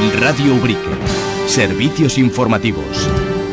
Radio Ubrique. Servicios informativos.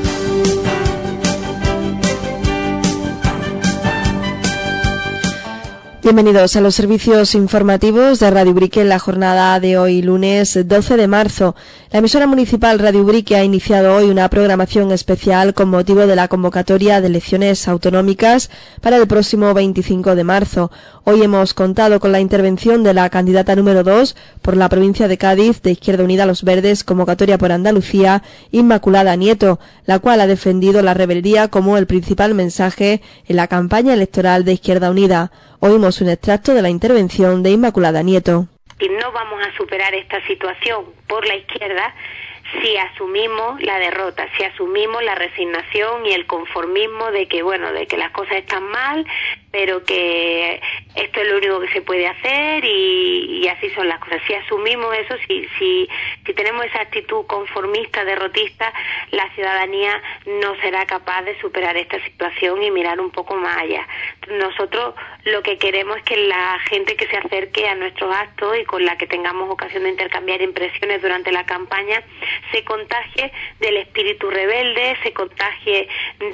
Bienvenidos a los servicios informativos de Radio Ubrique en la jornada de hoy, lunes 12 de marzo. La emisora municipal Radio Ubrique ha iniciado hoy una programación especial con motivo de la convocatoria de elecciones autonómicas para el próximo 25 de marzo. Hoy hemos contado con la intervención de la candidata número 2 por la provincia de Cádiz de Izquierda Unida Los Verdes, convocatoria por Andalucía, Inmaculada Nieto, la cual ha defendido la rebeldía como el principal mensaje en la campaña electoral de Izquierda Unida. Oímos un extracto de la intervención de Inmaculada Nieto. Y no vamos a superar esta situación por la izquierda si asumimos la derrota, si asumimos la resignación y el conformismo de que, de que las cosas están mal, pero que esto es lo único que se puede hacer y así son las cosas. Si asumimos eso, si tenemos esa actitud conformista, derrotista, la ciudadanía no será capaz de superar esta situación y mirar un poco más allá. Nosotros lo que queremos es que la gente que se acerque a nuestros actos y con la que tengamos ocasión de intercambiar impresiones durante la campaña se contagie del espíritu rebelde, se contagie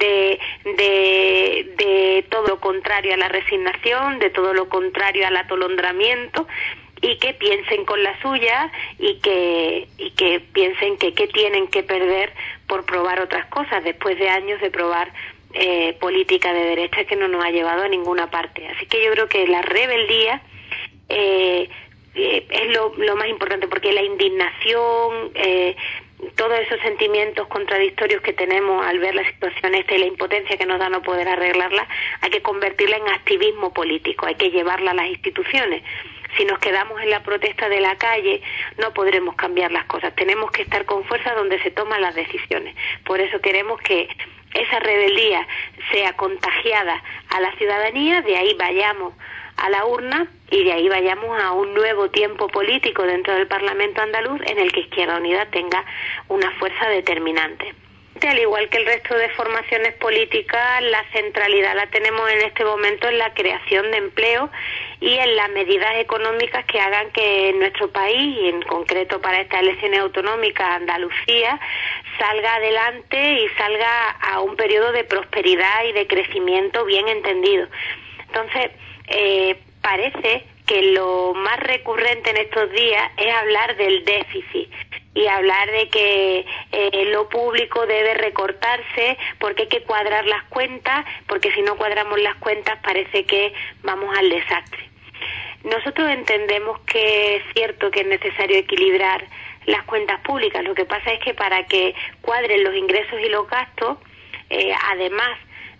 de todo lo contrario a la resignación, de todo lo contrario al atolondramiento, y que piensen con la suya y que piensen que qué tienen que perder por probar otras cosas después de años de probar política de derecha que no nos ha llevado a ninguna parte. Así que yo creo que la rebeldía es lo más importante, porque la indignación, todos esos sentimientos contradictorios que tenemos al ver la situación esta y la impotencia que nos da no poder arreglarla, hay que convertirla en activismo político, hay que llevarla a las instituciones. Si nos quedamos en la protesta de la calle, no podremos cambiar las cosas. Tenemos que estar con fuerza donde se toman las decisiones. Por eso queremos que esa rebeldía sea contagiada a la ciudadanía, de ahí vayamos a la urna y de ahí vayamos a un nuevo tiempo político dentro del Parlamento andaluz en el que Izquierda Unida tenga una fuerza determinante. Al igual que el resto de formaciones políticas, la centralidad la tenemos en este momento en la creación de empleo y en las medidas económicas que hagan que nuestro país, y en concreto para estas elecciones autonómicas, Andalucía, salga adelante y salga a un periodo de prosperidad y de crecimiento bien entendido. Entonces, parece que lo más recurrente en estos días es hablar del déficit y hablar de que lo público debe recortarse porque hay que cuadrar las cuentas, porque si no cuadramos las cuentas parece que vamos al desastre. Nosotros entendemos que es cierto que es necesario equilibrar las cuentas públicas. Lo que pasa es que para que cuadren los ingresos y los gastos, además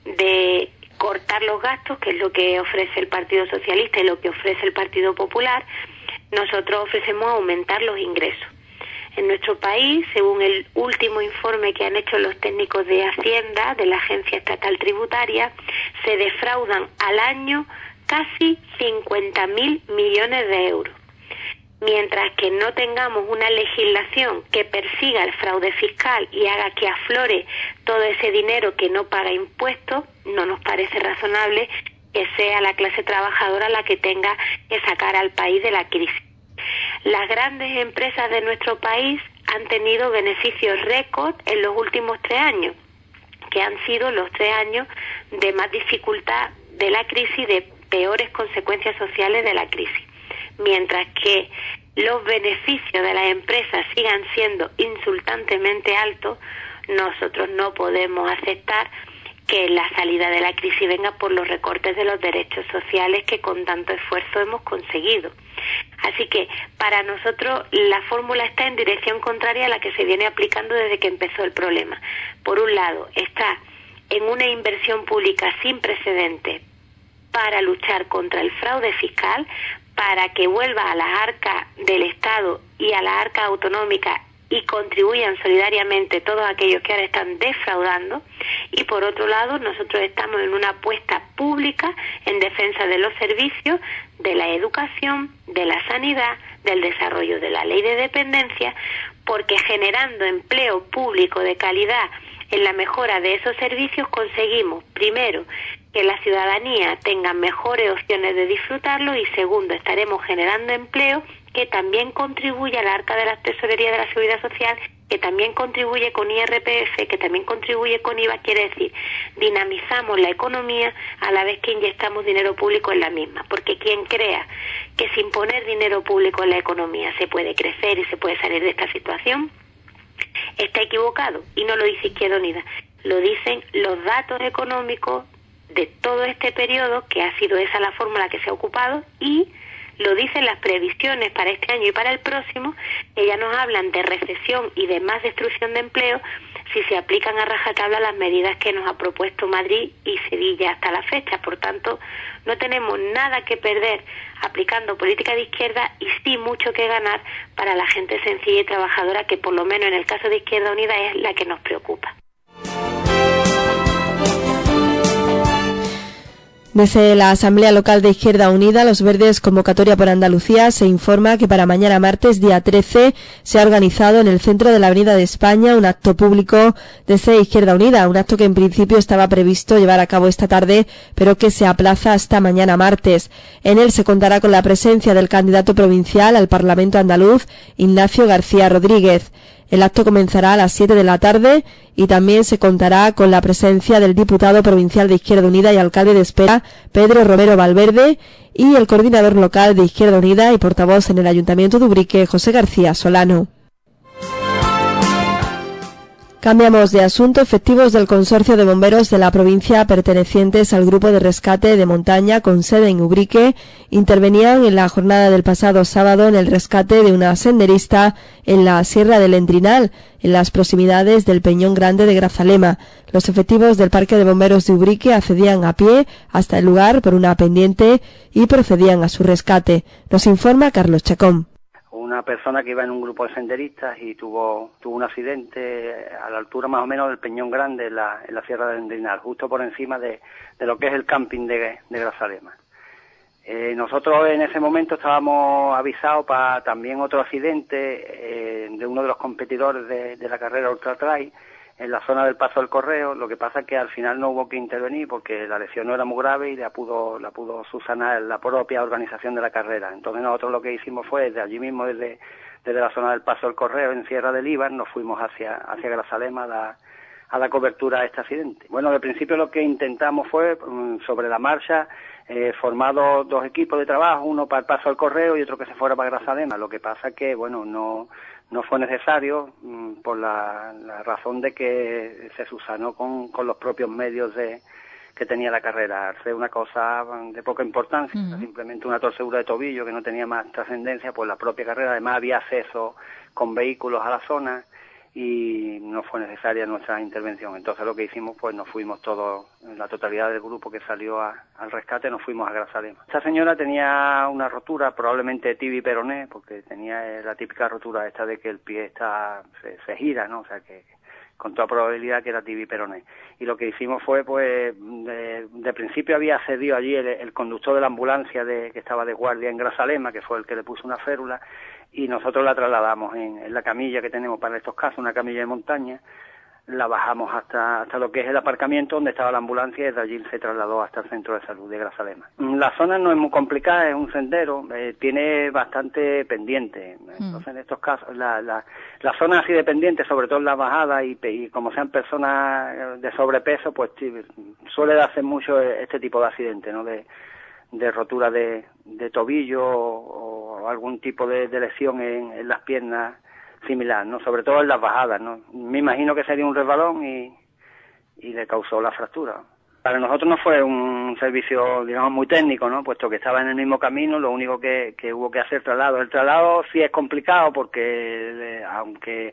de cortar los gastos, que es lo que ofrece el Partido Socialista y lo que ofrece el Partido Popular, nosotros ofrecemos aumentar los ingresos. En nuestro país, según el último informe que han hecho los técnicos de Hacienda, de la Agencia Estatal Tributaria, se defraudan al año casi 50.000 millones de euros. Mientras que no tengamos una legislación que persiga el fraude fiscal y haga que aflore todo ese dinero que no paga impuestos, no nos parece razonable que sea la clase trabajadora la que tenga que sacar al país de la crisis. Las grandes empresas de nuestro país han tenido beneficios récord en los últimos 3 años, que han sido los 3 años de más dificultad de la crisis, de peores consecuencias sociales de la crisis. Mientras que los beneficios de las empresas sigan siendo insultantemente altos, nosotros no podemos aceptar que la salida de la crisis venga por los recortes de los derechos sociales que con tanto esfuerzo hemos conseguido. Así que para nosotros la fórmula está en dirección contraria a la que se viene aplicando desde que empezó el problema. Por un lado, está en una inversión pública sin precedentes para luchar contra el fraude fiscal, para que vuelva a las arcas del Estado y a las arcas autonómicas y contribuyan solidariamente todos aquellos que ahora están defraudando, y por otro lado nosotros estamos en una apuesta pública en defensa de los servicios, de la educación, de la sanidad, del desarrollo de la ley de dependencia, porque generando empleo público de calidad en la mejora de esos servicios conseguimos, primero, que la ciudadanía tenga mejores opciones de disfrutarlo y segundo, estaremos generando empleo que también contribuye al arca de la tesorería de la Seguridad Social, que también contribuye con IRPF, que también contribuye con IVA. Quiere decir, dinamizamos la economía a la vez que inyectamos dinero público en la misma, porque quien crea que sin poner dinero público en la economía se puede crecer y se puede salir de esta situación, está equivocado, y no lo dice Izquierda Unida, lo dicen los datos económicos de todo este periodo, que ha sido esa la fórmula que se ha ocupado, y lo dicen las previsiones para este año y para el próximo, que ya nos hablan de recesión y de más destrucción de empleo si se aplican a rajatabla las medidas que nos ha propuesto Madrid y Sevilla hasta la fecha. Por tanto, no tenemos nada que perder aplicando política de izquierda y sí mucho que ganar para la gente sencilla y trabajadora, que por lo menos en el caso de Izquierda Unida es la que nos preocupa. Desde la Asamblea Local de Izquierda Unida, Los Verdes Convocatoria por Andalucía, se informa que para mañana martes, día 13, se ha organizado en el centro de la Avenida de España un acto público desde Izquierda Unida, un acto que en principio estaba previsto llevar a cabo esta tarde, pero que se aplaza hasta mañana martes. En él se contará con la presencia del candidato provincial al Parlamento andaluz, Ignacio García Rodríguez. El acto comenzará a las 7 de la tarde y también se contará con la presencia del diputado provincial de Izquierda Unida y alcalde de Espera, Pedro Romero Valverde, y el coordinador local de Izquierda Unida y portavoz en el Ayuntamiento de Ubrique, José García Solano. Cambiamos de asunto. Efectivos del Consorcio de Bomberos de la provincia pertenecientes al Grupo de Rescate de Montaña con sede en Ubrique intervenían en la jornada del pasado sábado en el rescate de una senderista en la Sierra del Endrinal, en las proximidades del Peñón Grande de Grazalema. Los efectivos del Parque de Bomberos de Ubrique accedían a pie hasta el lugar por una pendiente y procedían a su rescate. Nos informa Carlos Chacón. Una persona que iba en un grupo de senderistas y tuvo un accidente a la altura más o menos del Peñón Grande en la Sierra del Endrinal, justo por encima de lo que es el camping de Grazalema. Nosotros en ese momento estábamos avisados para también otro accidente de uno de los competidores de la carrera Ultra Trail en la zona del Paso del Correo. Lo que pasa es que al final no hubo que intervenir porque la lesión no era muy grave y la pudo subsanar la propia organización de la carrera. Entonces nosotros lo que hicimos fue desde allí mismo, desde la zona del Paso del Correo en Sierra del Íbar, nos fuimos hacia Grazalema a la cobertura de este accidente. Bueno, de principio lo que intentamos fue, sobre la marcha, formar dos equipos de trabajo, uno para el Paso del Correo y otro que se fuera para Grazalema. Lo que pasa es que, bueno, no fue necesario por la razón de que se subsanó con los propios medios que tenía la carrera. Al ser una cosa de poca importancia, simplemente una torcedura de tobillo que no tenía más trascendencia, pues la propia carrera, además había acceso con vehículos a la zona y no fue necesaria nuestra intervención. Entonces lo que hicimos, pues nos fuimos todos, la totalidad del grupo que salió al rescate, nos fuimos a Grazalema. Esta señora tenía una rotura, probablemente tibia y peroné, porque tenía la típica rotura esta de que el pie se gira, ¿no? O sea que con toda probabilidad que era tibia y peroné. Y lo que hicimos fue, pues, de principio había accedido allí el conductor de la ambulancia que estaba de guardia en Grazalema, que fue el que le puso una férula, y nosotros la trasladamos en la camilla que tenemos para estos casos, una camilla de montaña, la bajamos hasta lo que es el aparcamiento donde estaba la ambulancia y desde allí se trasladó hasta el centro de salud de Grazalema. La zona no es muy complicada, es un sendero, tiene bastante pendiente. Entonces en estos casos, la zona así de pendiente, sobre todo en las bajadas y como sean personas de sobrepeso, pues suele darse mucho este tipo de accidentes, ¿no? De rotura de tobillo o algún tipo de lesión en las piernas similar, ¿no? Sobre todo en las bajadas, ¿no? Me imagino que sería un resbalón y le causó la fractura. Para nosotros no fue un servicio, digamos, muy técnico, ¿no? Puesto que estaba en el mismo camino, lo único que hubo que hacer traslado. El traslado sí es complicado porque aunque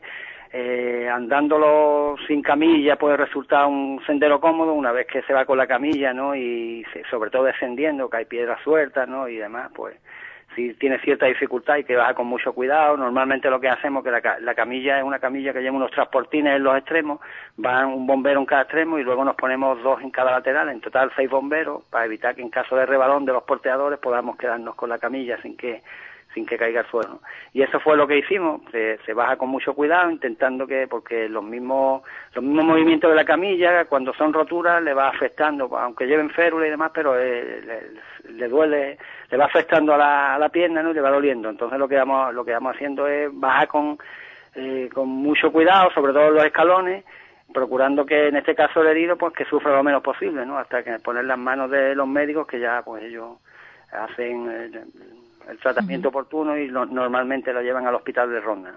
andándolo sin camilla puede resultar un sendero cómodo, una vez que se va con la camilla, ¿no? Y sobre todo descendiendo, que hay piedras sueltas, ¿no? Y demás, pues sí tiene cierta dificultad y que baja con mucho cuidado. Normalmente lo que hacemos es que la camilla es una camilla que lleva unos transportines en los extremos, van un bombero en cada extremo y luego nos ponemos 2 en cada lateral, en total 6 bomberos, para evitar que en caso de rebalón de los porteadores podamos quedarnos con la camilla sin que sin que caiga al suelo, ¿no? Y eso fue lo que hicimos, se baja con mucho cuidado, intentando porque los mismos movimientos de la camilla, cuando son roturas, le va afectando, aunque lleven férula y demás, pero le duele, le va afectando a la pierna, ¿no? Y le va doliendo. Entonces lo que vamos haciendo es bajar con mucho cuidado, sobre todo los escalones, procurando que en este caso el herido pues que sufra lo menos posible, ¿no? Hasta que poner las manos de los médicos, que ya pues ellos hacen el tratamiento oportuno y normalmente lo llevan al hospital de Ronda.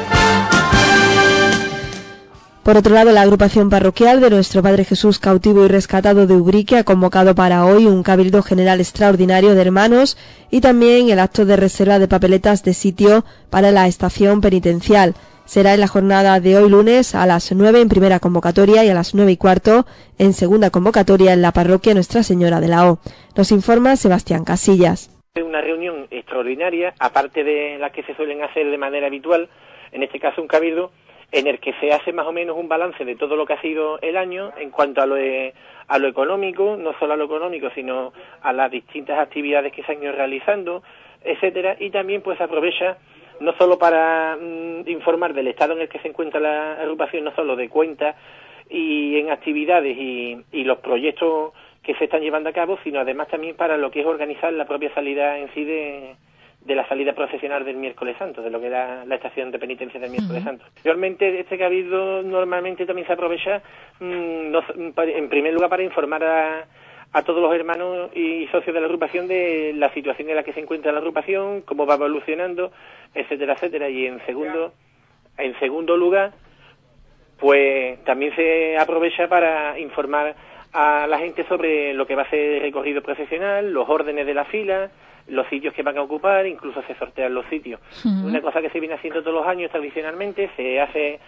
Por otro lado, la agrupación parroquial de Nuestro Padre Jesús Cautivo y Rescatado de Ubrique ha convocado para hoy un cabildo general extraordinario de hermanos y también el acto de reserva de papeletas de sitio para la estación penitencial. Será en la jornada de hoy lunes a las 9 en primera convocatoria y a las 9:15 en segunda convocatoria en la parroquia Nuestra Señora de la O. Nos informa Sebastián Casillas. Una reunión extraordinaria, aparte de las que se suelen hacer de manera habitual, en este caso un cabildo, en el que se hace más o menos un balance de todo lo que ha sido el año en cuanto a lo económico, no solo a lo económico, sino a las distintas actividades que se han ido realizando, etcétera, y también pues aprovecha no solo para informar del estado en el que se encuentra la agrupación, no solo de cuentas y en actividades y los proyectos que se están llevando a cabo, sino además también para lo que es organizar la propia salida en sí de la salida procesional del miércoles santo, de lo que era la estación de penitencia del miércoles santo. Realmente este cabildo normalmente también se aprovecha en primer lugar para informar a todos los hermanos y socios de la agrupación de la situación en la que se encuentra la agrupación, cómo va evolucionando, etcétera, etcétera. Y en segundo lugar, pues también se aprovecha para informar a la gente sobre lo que va a ser el recorrido procesional, los órdenes de la fila, los sitios que van a ocupar, incluso se sortean los sitios. Una cosa que se viene haciendo todos los años tradicionalmente, se hace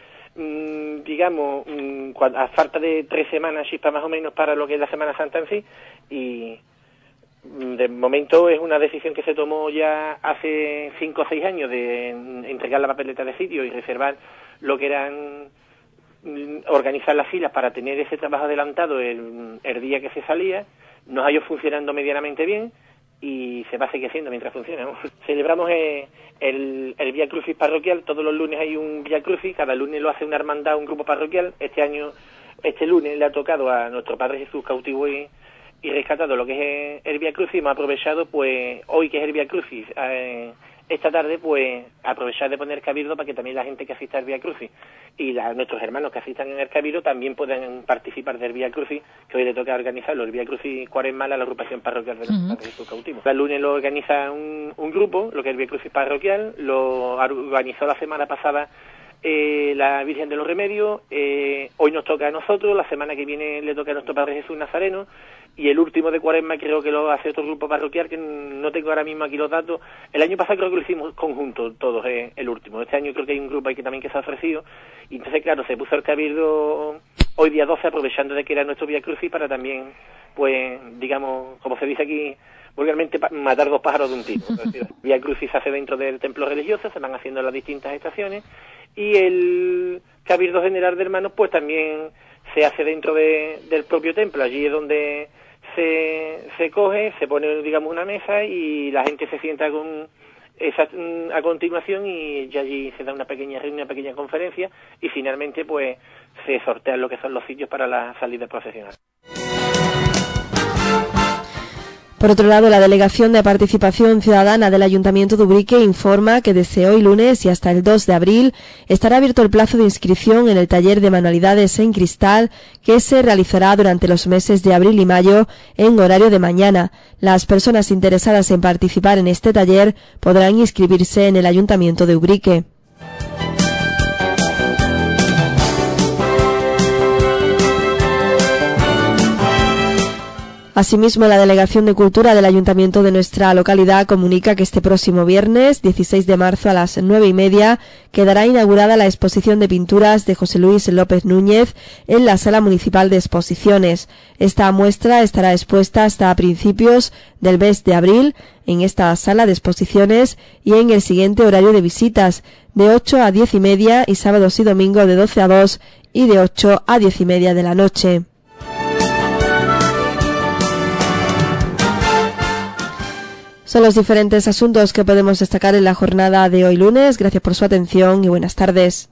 a falta de 3 semanas chispa más o menos para lo que es la Semana Santa en sí, y de momento es una decisión que se tomó ya hace 5 o 6 años de entregar la papeleta de sitio y reservar lo que eran organizar las filas para tener ese trabajo adelantado el día que se salía. Nos ha ido funcionando medianamente bien y se va a seguir haciendo mientras funciona, ¿no? Celebramos el Vía Crucis parroquial. Todos los lunes hay un Vía Crucis, cada lunes lo hace una hermandad, un grupo parroquial. Este lunes le ha tocado a Nuestro Padre Jesús Cautivo y Rescatado lo que es el Vía Crucis. Hemos aprovechado pues hoy, que es el Vía Crucis, esta tarde, pues aprovechar de poner cabildo para que también la gente que asista al Vía Crucis y nuestros hermanos que asistan en el cabildo también puedan participar del Vía Crucis, que hoy le toca organizarlo, el Vía Crucis Cuaresmal, a la agrupación parroquial de Nuestro Padre Jesús Cautivo. El lunes lo organiza un grupo, lo que es el Vía Crucis parroquial, lo organizó la semana pasada la Virgen de los Remedios, hoy nos toca a nosotros, la semana que viene le toca a Nuestro Padre Jesús Nazareno, y el último de Cuaresma creo que lo hace otro grupo parroquial, que no tengo ahora mismo aquí los datos. El año pasado creo que lo hicimos conjunto todos, el último. Este año creo que hay un grupo ahí que también se ha ofrecido, y entonces claro, se puso el cabildo hoy día 12, aprovechando de que era nuestro Vía Crucis, para también, pues, digamos, como se dice aquí vulgarmente, matar 2 pájaros de un tiro. Vía Crucis se hace dentro del templo religioso, se van haciendo las distintas estaciones, y el Cabildo General de Hermanos pues también se hace dentro del propio templo. Allí es donde se coge, se pone, digamos, una mesa y la gente se sienta a continuación, y allí se da una pequeña reunión, una pequeña conferencia, y finalmente pues se sortean lo que son los sitios para la salida procesional. Por otro lado, la Delegación de Participación Ciudadana del Ayuntamiento de Ubrique informa que desde hoy lunes y hasta el 2 de abril estará abierto el plazo de inscripción en el taller de manualidades en cristal, que se realizará durante los meses de abril y mayo en horario de mañana. Las personas interesadas en participar en este taller podrán inscribirse en el Ayuntamiento de Ubrique. Asimismo, la Delegación de Cultura del Ayuntamiento de nuestra localidad comunica que este próximo viernes, 16 de marzo a las 9:30, quedará inaugurada la exposición de pinturas de José Luis López Núñez en la Sala Municipal de Exposiciones. Esta muestra estará expuesta hasta principios del mes de abril en esta sala de exposiciones y en el siguiente horario de visitas, de 8 a 10:30, y sábados y domingos de 12 a 2 y de 8 a 10:30 de la noche. Son los diferentes asuntos que podemos destacar en la jornada de hoy lunes. Gracias por su atención y buenas tardes.